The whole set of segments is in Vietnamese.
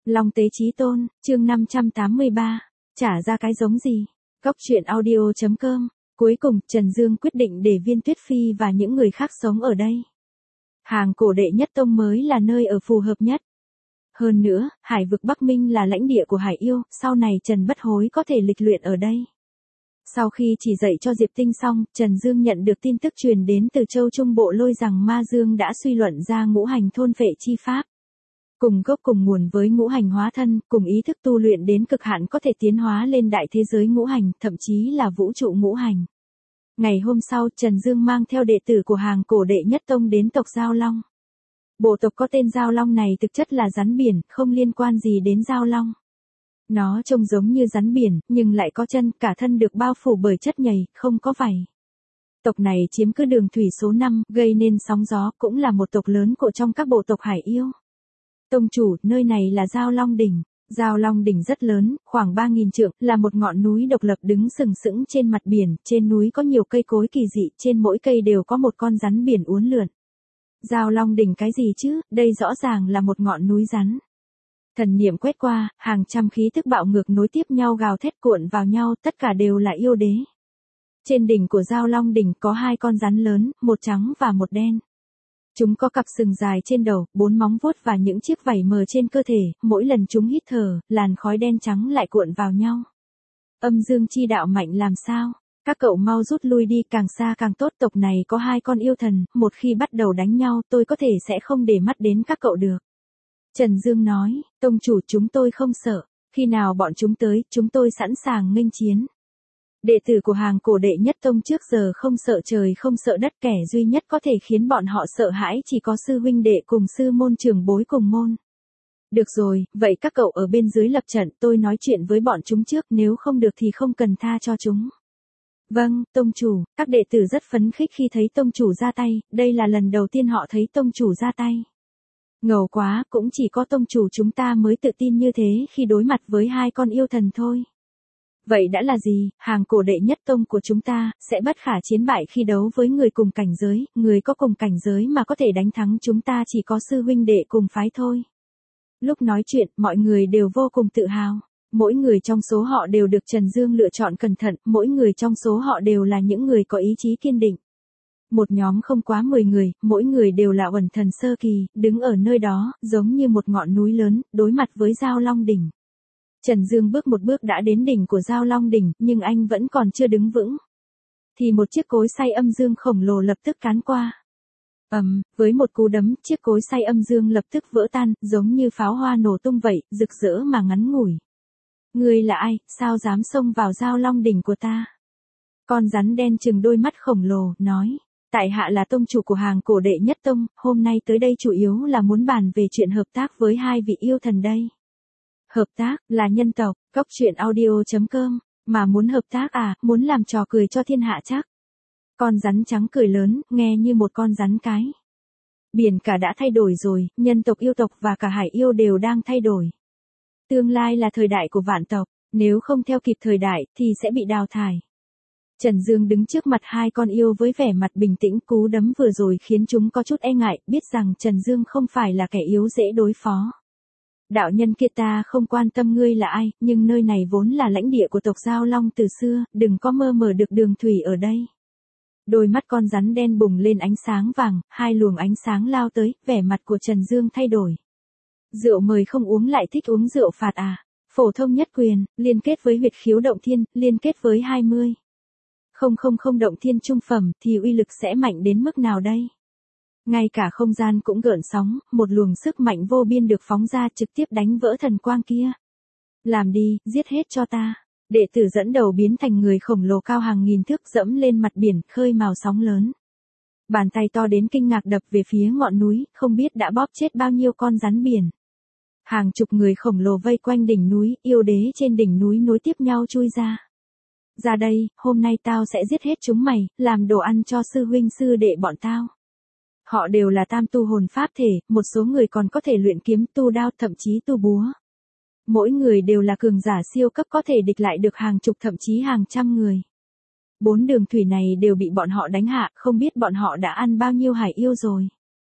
Long Tế Chí Tôn, chương 583, trả ra cái giống gì? Góc truyện audio.com. Cuối cùng, Trần Dương quyết định để Viên Tuyết Phi và những người khác sống ở đây. Hàng cổ đệ nhất tông mới là nơi ở phù hợp nhất. Hơn nữa, hải vực Bắc Minh là lãnh địa của hải yêu, sau này Trần Bất Hối có thể lịch luyện ở đây. Sau khi chỉ dạy cho Diệp Tinh xong, Trần Dương nhận được tin tức truyền đến từ Châu Trung Bộ Lôi rằng Ma Dương đã suy luận ra ngũ hành thôn phệ chi pháp. Cùng gốc cùng nguồn với ngũ hành hóa thân, cùng ý thức tu luyện đến cực hạn có thể tiến hóa lên đại thế giới ngũ hành, thậm chí là vũ trụ ngũ hành. Ngày hôm sau, Trần Dương mang theo đệ tử của hàng cổ đệ nhất tông đến tộc Giao Long. Bộ tộc có tên Giao Long này thực chất là rắn biển, không liên quan gì đến Giao Long. Nó trông giống như rắn biển, nhưng lại có chân, cả thân được bao phủ bởi chất nhầy, không có vảy. Tộc này chiếm cứ đường thủy số 5, gây nên sóng gió, cũng là một tộc lớn của trong các bộ tộc hải yêu. Tông chủ, nơi này là Giao Long Đỉnh. Giao Long Đỉnh rất lớn, khoảng 3.000 trượng, là một ngọn núi độc lập đứng sừng sững trên mặt biển, trên núi có nhiều cây cối kỳ dị, trên mỗi cây đều có một con rắn biển uốn lượn. Giao Long Đỉnh cái gì chứ, đây rõ ràng là một ngọn núi rắn. Thần niệm quét qua, hàng trăm khí tức bạo ngược nối tiếp nhau gào thét cuộn vào nhau, tất cả đều là yêu đế. Trên đỉnh của Giao Long Đỉnh có 2 con rắn lớn, một trắng và một đen. Chúng có cặp sừng dài trên đầu, 4 móng vuốt và những chiếc vảy mờ trên cơ thể, mỗi lần chúng hít thở, làn khói đen trắng lại cuộn vào nhau. Âm dương chi đạo mạnh làm sao? Các cậu mau rút lui đi, càng xa càng tốt, tộc này có 2 con yêu thần, một khi bắt đầu đánh nhau tôi có thể sẽ không để mắt đến các cậu được. Trần Dương nói, tông chủ chúng tôi không sợ, khi nào bọn chúng tới, chúng tôi sẵn sàng nghênh chiến. Đệ tử của hàng cổ đệ nhất tông trước giờ không sợ trời không sợ đất, kẻ duy nhất có thể khiến bọn họ sợ hãi chỉ có sư huynh đệ cùng sư môn trưởng bối cùng môn. Được rồi, vậy các cậu ở bên dưới lập trận, tôi nói chuyện với bọn chúng trước, nếu không được thì không cần tha cho chúng. Vâng, tông chủ, các đệ tử rất phấn khích khi thấy tông chủ ra tay, đây là lần đầu tiên họ thấy tông chủ ra tay. Ngầu quá, cũng chỉ có tông chủ chúng ta mới tự tin như thế khi đối mặt với 2 con yêu thần thôi. Vậy đã là gì, hàng cổ đệ nhất tông của chúng ta, sẽ bất khả chiến bại khi đấu với người cùng cảnh giới, người có cùng cảnh giới mà có thể đánh thắng chúng ta chỉ có sư huynh đệ cùng phái thôi. Lúc nói chuyện, mọi người đều vô cùng tự hào. Mỗi người trong số họ đều được Trần Dương lựa chọn cẩn thận, mỗi người trong số họ đều là những người có ý chí kiên định. Một nhóm không quá 10 người, mỗi người đều là uẩn thần sơ kỳ, đứng ở nơi đó, giống như một ngọn núi lớn, đối mặt với Giao Long Đỉnh. Trần Dương bước một bước đã đến đỉnh của Giao Long Đỉnh, nhưng anh vẫn còn chưa đứng vững. Thì một chiếc cối xay âm dương khổng lồ lập tức cán qua. Với một cú đấm, chiếc cối xay âm dương lập tức vỡ tan, giống như pháo hoa nổ tung vậy, rực rỡ mà ngắn ngủi. Ngươi là ai, sao dám xông vào Giao Long Đỉnh của ta? Con rắn đen trừng đôi mắt khổng lồ, nói. Tại hạ là tông chủ của hàng cổ đệ nhất tông, hôm nay tới đây chủ yếu là muốn bàn về chuyện hợp tác với 2 vị yêu thần đây. Hợp tác, là nhân tộc, góc truyện audio.com, mà muốn hợp tác à, muốn làm trò cười cho thiên hạ chắc. Con rắn trắng cười lớn, nghe như một con rắn cái. Biển cả đã thay đổi rồi, nhân tộc yêu tộc và cả hải yêu đều đang thay đổi. Tương lai là thời đại của vạn tộc, nếu không theo kịp thời đại thì sẽ bị đào thải. Trần Dương đứng trước mặt 2 con yêu với vẻ mặt bình tĩnh, cú đấm vừa rồi khiến chúng có chút e ngại, biết rằng Trần Dương không phải là kẻ yếu dễ đối phó. Đạo nhân kia, ta không quan tâm ngươi là ai, nhưng nơi này vốn là lãnh địa của tộc Giao Long từ xưa, đừng có mơ mờ được đường thủy ở đây. Đôi mắt con rắn đen bùng lên ánh sáng vàng, 2 luồng ánh sáng lao tới, vẻ mặt của Trần Dương thay đổi. Rượu mời không uống lại thích uống rượu phạt à? Phổ thông nhất quyền, liên kết với huyệt khiếu động thiên, liên kết với 20. Không động thiên trung phẩm thì uy lực sẽ mạnh đến mức nào đây? Ngay cả không gian cũng gợn sóng, một luồng sức mạnh vô biên được phóng ra trực tiếp đánh vỡ thần quang kia. Làm đi, giết hết cho ta. Đệ tử dẫn đầu biến thành người khổng lồ cao hàng nghìn thước dẫm lên mặt biển, khơi mào sóng lớn. Bàn tay to đến kinh ngạc đập về phía ngọn núi, không biết đã bóp chết bao nhiêu con rắn biển. Hàng chục người khổng lồ vây quanh đỉnh núi, yêu đế trên đỉnh núi nối tiếp nhau chui ra. Ra đây, hôm nay tao sẽ giết hết chúng mày, làm đồ ăn cho sư huynh sư đệ bọn tao. Họ đều là tam tu hồn pháp thể, một số người còn có thể luyện kiếm, tu đao, thậm chí tu búa. Mỗi người đều là cường giả siêu cấp có thể địch lại được hàng chục thậm chí hàng trăm người. 4 đường thủy này đều bị bọn họ đánh hạ, không biết bọn họ đã ăn bao nhiêu hải yêu rồi.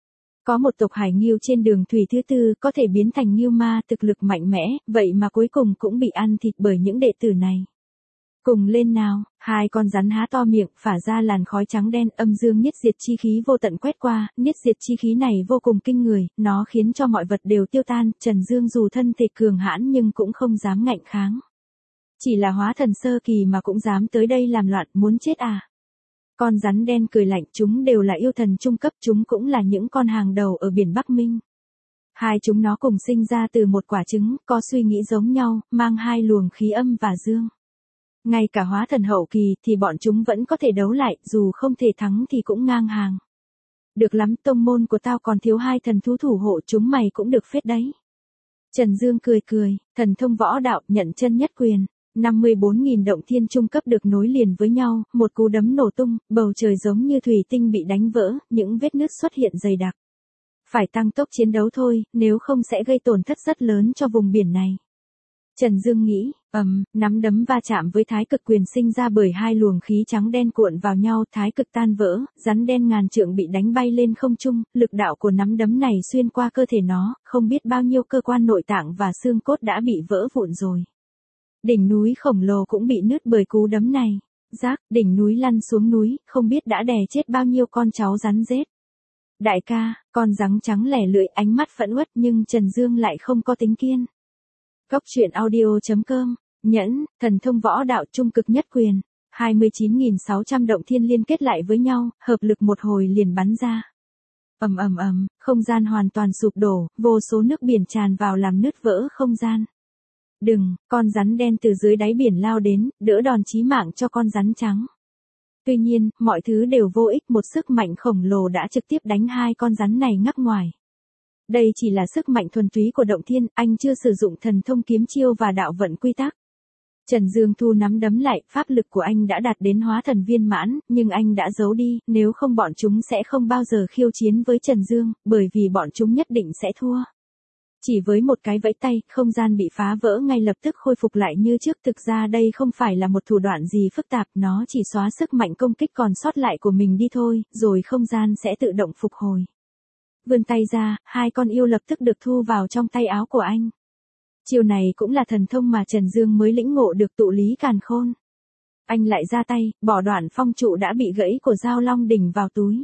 Có một tộc hải ngưu trên đường thủy thứ tư có thể biến thành ngưu ma thực lực mạnh mẽ, vậy mà cuối cùng cũng bị ăn thịt bởi những đệ tử này. Cùng lên nào, hai con rắn há to miệng, phả ra làn khói trắng đen, âm dương niết diệt chi khí vô tận quét qua, niết diệt chi khí này vô cùng kinh người, nó khiến cho mọi vật đều tiêu tan, Trần Dương dù thân thể cường hãn nhưng cũng không dám ngạnh kháng. Chỉ là hóa thần sơ kỳ mà cũng dám tới đây làm loạn, muốn chết à? Con rắn đen cười lạnh, chúng đều là yêu thần trung cấp, chúng cũng là những con hàng đầu ở biển Bắc Minh. Hai chúng nó cùng sinh ra từ một quả trứng, có suy nghĩ giống nhau, mang hai luồng khí âm và dương. Ngay cả hóa thần hậu kỳ thì bọn chúng vẫn có thể đấu lại, dù không thể thắng thì cũng ngang hàng. Được lắm, tông môn của tao còn thiếu hai thần thú thủ hộ, chúng mày cũng được phết đấy. Trần Dương cười cười, thần thông võ đạo, nhận chân nhất quyền. 54.000 động thiên trung cấp được nối liền với nhau, một cú đấm nổ tung, bầu trời giống như thủy tinh bị đánh vỡ, những vết nứt xuất hiện dày đặc. Phải tăng tốc chiến đấu thôi, nếu không sẽ gây tổn thất rất lớn cho vùng biển này. Trần Dương nghĩ, nắm đấm va chạm với thái cực quyền sinh ra bởi hai luồng khí trắng đen cuộn vào nhau, thái cực tan vỡ, rắn đen ngàn trượng bị đánh bay lên không trung, lực đạo của nắm đấm này xuyên qua cơ thể nó, không biết bao nhiêu cơ quan nội tạng và xương cốt đã bị vỡ vụn rồi. Đỉnh núi khổng lồ cũng bị nứt bởi cú đấm này. Rác, đỉnh núi lăn xuống núi, không biết đã đè chết bao nhiêu con cháu rắn rết. Đại ca, con rắn trắng lẻ lưỡi, ánh mắt phẫn uất nhưng Trần Dương lại không có tính kiên. Góc truyện audio.com, nhẫn, thần thông võ đạo trung cực nhất quyền, 29.600 động thiên liên kết lại với nhau, hợp lực một hồi liền bắn ra. Không gian hoàn toàn sụp đổ, vô số nước biển tràn vào làm nứt vỡ không gian. Đừng, con rắn đen từ dưới đáy biển lao đến, đỡ đòn chí mạng cho con rắn trắng. Tuy nhiên, mọi thứ đều vô ích, một sức mạnh khổng lồ đã trực tiếp đánh hai con rắn này ngắc ngoài. Đây chỉ là sức mạnh thuần túy của động thiên, anh chưa sử dụng thần thông kiếm chiêu và đạo vận quy tắc. Trần Dương thu nắm đấm lại, pháp lực của anh đã đạt đến hóa thần viên mãn, nhưng anh đã giấu đi, nếu không bọn chúng sẽ không bao giờ khiêu chiến với Trần Dương, bởi vì bọn chúng nhất định sẽ thua. Chỉ với một cái vẫy tay, không gian bị phá vỡ ngay lập tức khôi phục lại như trước. Thực ra đây không phải là một thủ đoạn gì phức tạp, nó chỉ xóa sức mạnh công kích còn sót lại của mình đi thôi, rồi không gian sẽ tự động phục hồi. Vươn tay ra, hai con yêu lập tức được thu vào trong tay áo của anh. Chiều này cũng là thần thông mà Trần Dương mới lĩnh ngộ được, tụ lý càn khôn. Anh lại ra tay, bỏ đoạn phong trụ đã bị gãy của Giao Long đỉnh vào túi.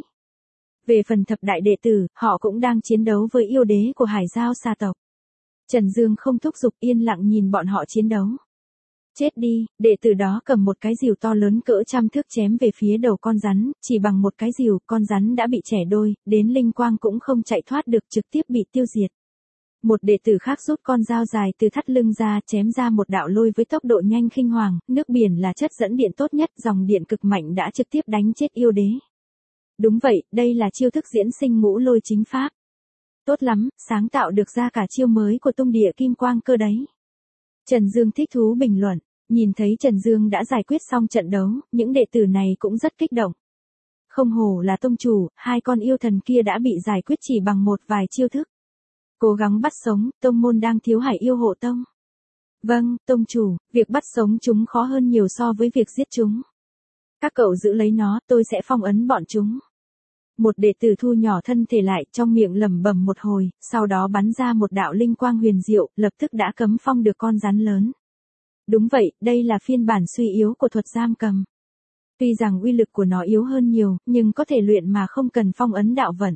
Về phần thập đại đệ tử, họ cũng đang chiến đấu với yêu đế của Hải Giao Sa tộc. Trần Dương không thúc giục, yên lặng nhìn bọn họ chiến đấu. Chết đi, đệ tử đó cầm một cái rìu to lớn cỡ trăm thước chém về phía đầu con rắn, chỉ bằng một cái rìu, con rắn đã bị chẻ đôi, đến linh quang cũng không chạy thoát được, trực tiếp bị tiêu diệt. Một đệ tử khác rút con dao dài từ thắt lưng ra, chém ra một đạo lôi với tốc độ nhanh khinh hoàng, nước biển là chất dẫn điện tốt nhất, dòng điện cực mạnh đã trực tiếp đánh chết yêu đế. Đúng vậy, đây là chiêu thức diễn sinh ngũ lôi chính pháp. Tốt lắm, sáng tạo được ra cả chiêu mới của tung địa kim quang cơ đấy. Trần Dương thích thú bình luận, nhìn thấy Trần Dương đã giải quyết xong trận đấu, những đệ tử này cũng rất kích động. Không hổ là tông chủ, hai con yêu thần kia đã bị giải quyết chỉ bằng một vài chiêu thức. Cố gắng bắt sống, tông môn đang thiếu hải yêu hộ tông. Vâng, tông chủ, việc bắt sống chúng khó hơn nhiều so với việc giết chúng. Các cậu giữ lấy nó, tôi sẽ phong ấn bọn chúng. Một đệ tử thu nhỏ thân thể lại, trong miệng lẩm bẩm một hồi, sau đó bắn ra một đạo linh quang huyền diệu, lập tức đã cấm phong được con rắn lớn. Đúng vậy, đây là phiên bản suy yếu của thuật giam cầm. Tuy rằng uy lực của nó yếu hơn nhiều, nhưng có thể luyện mà không cần phong ấn đạo vận.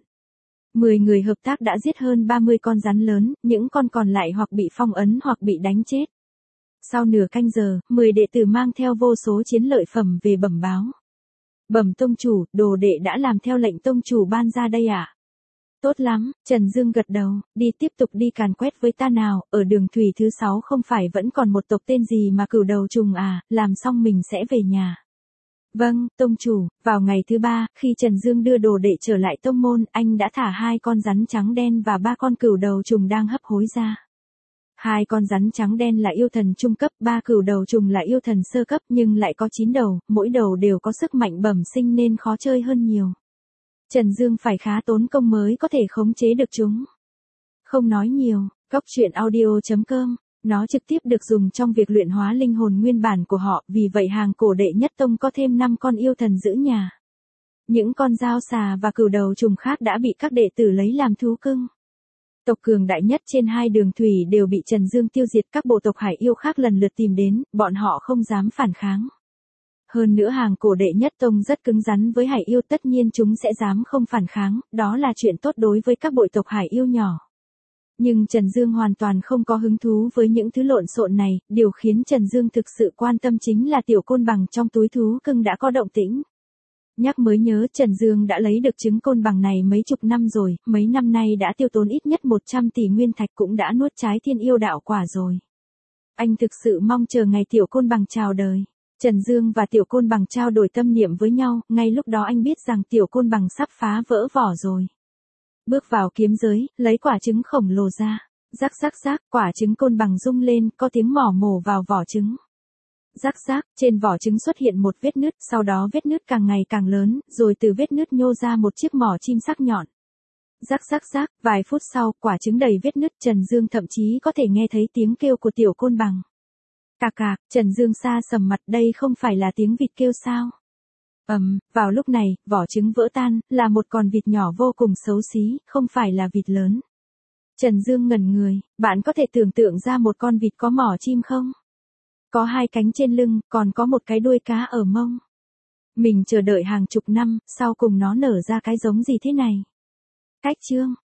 10 người hợp tác đã giết hơn 30 con rắn lớn, những con còn lại hoặc bị phong ấn hoặc bị đánh chết. Sau nửa canh giờ, 10 đệ tử mang theo vô số chiến lợi phẩm về bẩm báo. Bẩm tông chủ, đồ đệ đã làm theo lệnh tông chủ ban ra đây ạ. Tốt lắm, Trần Dương gật đầu, đi tiếp tục đi càn quét với ta nào, ở đường thủy thứ 6 không phải vẫn còn một tộc tên gì mà cửu đầu trùng à, làm xong mình sẽ về nhà. Vâng, tông chủ, vào ngày thứ 3, khi Trần Dương đưa đồ đệ trở lại tông môn, anh đã thả 2 con rắn trắng đen và 3 con cửu đầu trùng đang hấp hối ra. 2 con rắn trắng đen là yêu thần trung cấp, 3 cửu đầu trùng là yêu thần sơ cấp nhưng lại có 9 đầu, mỗi đầu đều có sức mạnh bẩm sinh nên khó chơi hơn nhiều. Trần Dương phải khá tốn công mới có thể khống chế được chúng. Không nói nhiều, góc truyện audio.com, nó trực tiếp được dùng trong việc luyện hóa linh hồn nguyên bản của họ, vì vậy hàng cổ đệ nhất tông có thêm 5 con yêu thần giữ nhà. Những con dao xà và cừu đầu trùng khác đã bị các đệ tử lấy làm thú cưng. Tộc cường đại nhất trên 2 đường thủy đều bị Trần Dương tiêu diệt, các bộ tộc hải yêu khác lần lượt tìm đến, bọn họ không dám phản kháng. Hơn nữa hàng cổ đệ nhất tông rất cứng rắn với hải yêu, tất nhiên chúng sẽ dám không phản kháng, đó là chuyện tốt đối với các bộ tộc hải yêu nhỏ. Nhưng Trần Dương hoàn toàn không có hứng thú với những thứ lộn xộn này, điều khiến Trần Dương thực sự quan tâm chính là tiểu côn bằng trong túi thú cưng đã có động tĩnh. Nhắc mới nhớ, Trần Dương đã lấy được trứng côn bằng này mấy chục năm rồi, mấy năm nay đã tiêu tốn ít nhất 100 tỷ nguyên thạch, cũng đã nuốt trái thiên yêu đạo quả rồi. Anh thực sự mong chờ ngày tiểu côn bằng chào đời. Trần Dương và tiểu côn bằng trao đổi tâm niệm với nhau, ngay lúc đó anh biết rằng tiểu côn bằng sắp phá vỡ vỏ rồi. Bước vào kiếm giới, lấy quả trứng khổng lồ ra. Rắc rắc rắc, quả trứng côn bằng rung lên, có tiếng mỏ mổ vào vỏ trứng. Rắc rắc, trên vỏ trứng xuất hiện một vết nứt, sau đó vết nứt càng ngày càng lớn, rồi từ vết nứt nhô ra một chiếc mỏ chim sắc nhọn. Rắc rắc rắc, vài phút sau, quả trứng đầy vết nứt, Trần Dương thậm chí có thể nghe thấy tiếng kêu của tiểu côn bằng. Cạc cạc, Trần Dương xa sầm mặt, đây không phải là tiếng vịt kêu sao? Vào lúc này, vỏ trứng vỡ tan, là một con vịt nhỏ vô cùng xấu xí, không phải là vịt lớn. Trần Dương ngẩn người, bạn có thể tưởng tượng ra một con vịt có mỏ chim không? Có 2 cánh trên lưng, còn có một cái đuôi cá ở mông. Mình chờ đợi hàng chục năm, sau cùng nó nở ra cái giống gì thế này? Cách chương